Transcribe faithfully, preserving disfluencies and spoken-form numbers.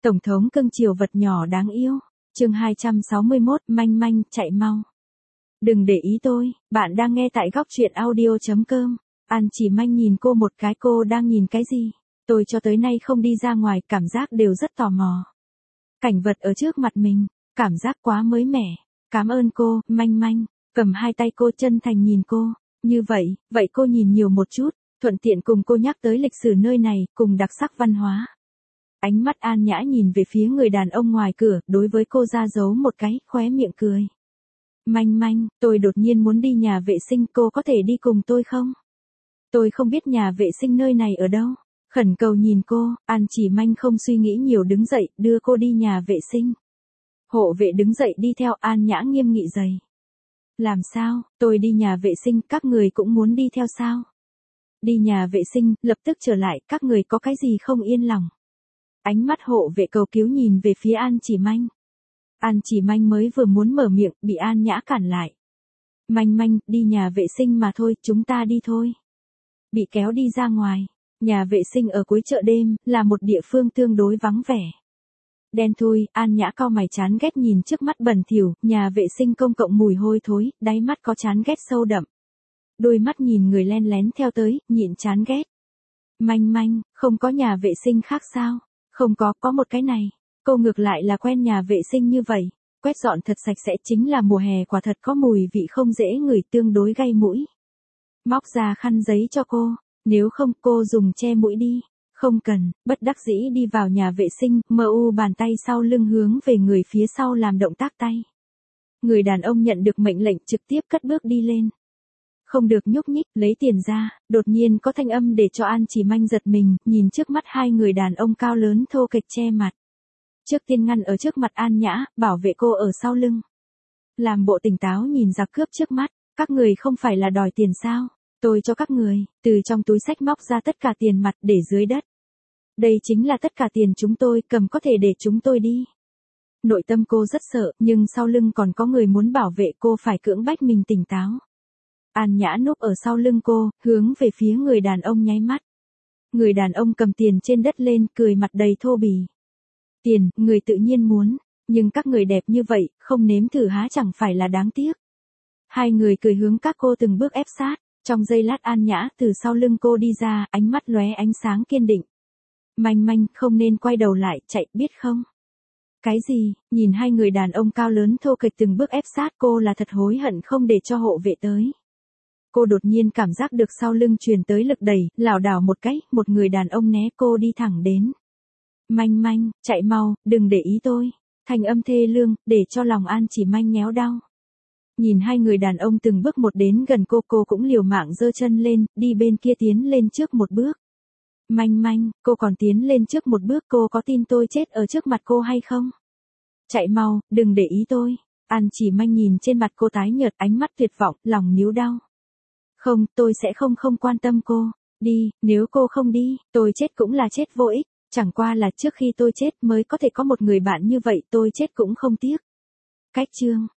Tổng thống cưng chiều vật nhỏ đáng yêu. Chương hai trăm sáu mươi mốt, manh manh, chạy mau. Đừng để ý tôi, bạn đang nghe tại góc truyện audio chấm com. An Chỉ Manh nhìn cô một cái, cô đang nhìn cái gì? Tôi cho tới nay không đi ra ngoài, cảm giác đều rất tò mò. Cảnh vật ở trước mặt mình, cảm giác quá mới mẻ. Cảm ơn cô, manh manh. Cầm hai tay cô chân thành nhìn cô. Như vậy, vậy cô nhìn nhiều một chút, thuận tiện cùng cô nhắc tới lịch sử nơi này, cùng đặc sắc văn hóa. Ánh mắt An Nhã nhìn về phía người đàn ông ngoài cửa, đối với cô ra dấu một cái, khóe miệng cười. Manh manh, tôi đột nhiên muốn đi nhà vệ sinh, cô có thể đi cùng tôi không? Tôi không biết nhà vệ sinh nơi này ở đâu. Khẩn cầu nhìn cô, An Chỉ Manh không suy nghĩ nhiều đứng dậy, đưa cô đi nhà vệ sinh. Hộ vệ đứng dậy đi theo, An Nhã nghiêm nghị giày. Làm sao, tôi đi nhà vệ sinh, các người cũng muốn đi theo sao? Đi nhà vệ sinh, lập tức trở lại, các người có cái gì không yên lòng? Ánh mắt hộ vệ cầu cứu nhìn về phía An Chỉ Manh. An Chỉ Manh mới vừa muốn mở miệng, bị An Nhã cản lại. Manh manh, đi nhà vệ sinh mà thôi, chúng ta đi thôi. Bị kéo đi ra ngoài. Nhà vệ sinh ở cuối chợ đêm, là một địa phương tương đối vắng vẻ. Đen thui, An Nhã cau mày chán ghét nhìn trước mắt bẩn thỉu, nhà vệ sinh công cộng mùi hôi thối, đáy mắt có chán ghét sâu đậm. Đôi mắt nhìn người len lén theo tới, nhịn chán ghét. Manh manh, không có nhà vệ sinh khác sao? Không có, có một cái này. Cô ngược lại là quen nhà vệ sinh như vậy. Quét dọn thật sạch sẽ, chính là mùa hè quả thật có mùi vị không dễ ngửi, tương đối gây mũi. Móc ra khăn giấy cho cô. Nếu không cô dùng che mũi đi. Không cần, bất đắc dĩ đi vào nhà vệ sinh, mờ u bàn tay sau lưng hướng về người phía sau làm động tác tay. Người đàn ông nhận được mệnh lệnh trực tiếp cất bước đi lên. Không được nhúc nhích, lấy tiền ra, đột nhiên có thanh âm để cho An Chỉ Manh giật mình, nhìn trước mắt hai người đàn ông cao lớn thô kệch che mặt. Trước tiên ngăn ở trước mặt An Nhã, bảo vệ cô ở sau lưng. Làm bộ tỉnh táo nhìn giặc cướp trước mắt, các người không phải là đòi tiền sao? Tôi cho các người, từ trong túi xách móc ra tất cả tiền mặt để dưới đất. Đây chính là tất cả tiền chúng tôi, cầm có thể để chúng tôi đi. Nội tâm cô rất sợ, nhưng sau lưng còn có người muốn bảo vệ cô, phải cưỡng bách mình tỉnh táo. An Nhã núp ở sau lưng cô, hướng về phía người đàn ông nháy mắt. Người đàn ông cầm tiền trên đất lên, cười mặt đầy thô bỉ. Tiền, người tự nhiên muốn, nhưng các người đẹp như vậy, không nếm thử há chẳng phải là đáng tiếc. Hai người cười hướng các cô từng bước ép sát, trong giây lát An Nhã từ sau lưng cô đi ra, ánh mắt lóe ánh sáng kiên định. Manh manh, không nên quay đầu lại, chạy, biết không? Cái gì, nhìn hai người đàn ông cao lớn thô kệch từng bước ép sát cô là thật hối hận không để cho hộ vệ tới. Cô đột nhiên cảm giác được sau lưng truyền tới lực đẩy, lảo đảo một cái, một người đàn ông né cô đi thẳng đến. Manh manh, chạy mau, đừng để ý tôi. Thanh âm thê lương, để cho lòng An Chỉ Manh nhéo đau. Nhìn hai người đàn ông từng bước một đến gần cô, cô cũng liều mạng giơ chân lên, đi bên kia tiến lên trước một bước. Manh manh, cô còn tiến lên trước một bước, cô có tin tôi chết ở trước mặt cô hay không? Chạy mau, đừng để ý tôi. An Chỉ Manh nhìn trên mặt cô tái nhợt, ánh mắt tuyệt vọng, lòng níu đau. Không, tôi sẽ không không quan tâm cô. Đi, nếu cô không đi, tôi chết cũng là chết vô ích. Chẳng qua là trước khi tôi chết mới có thể có một người bạn như vậy, tôi chết cũng không tiếc. Cách chương.